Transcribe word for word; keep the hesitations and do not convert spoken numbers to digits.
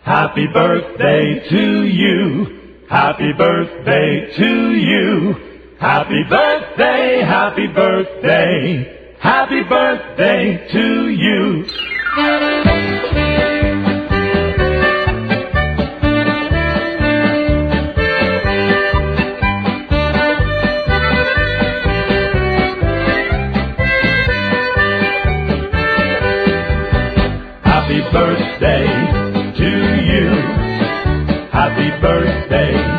Happy birthday to you. Happy birthday to you. Happy birthday, happy birthday. Happy birthday to you. Happy birthday to you. Happy birthday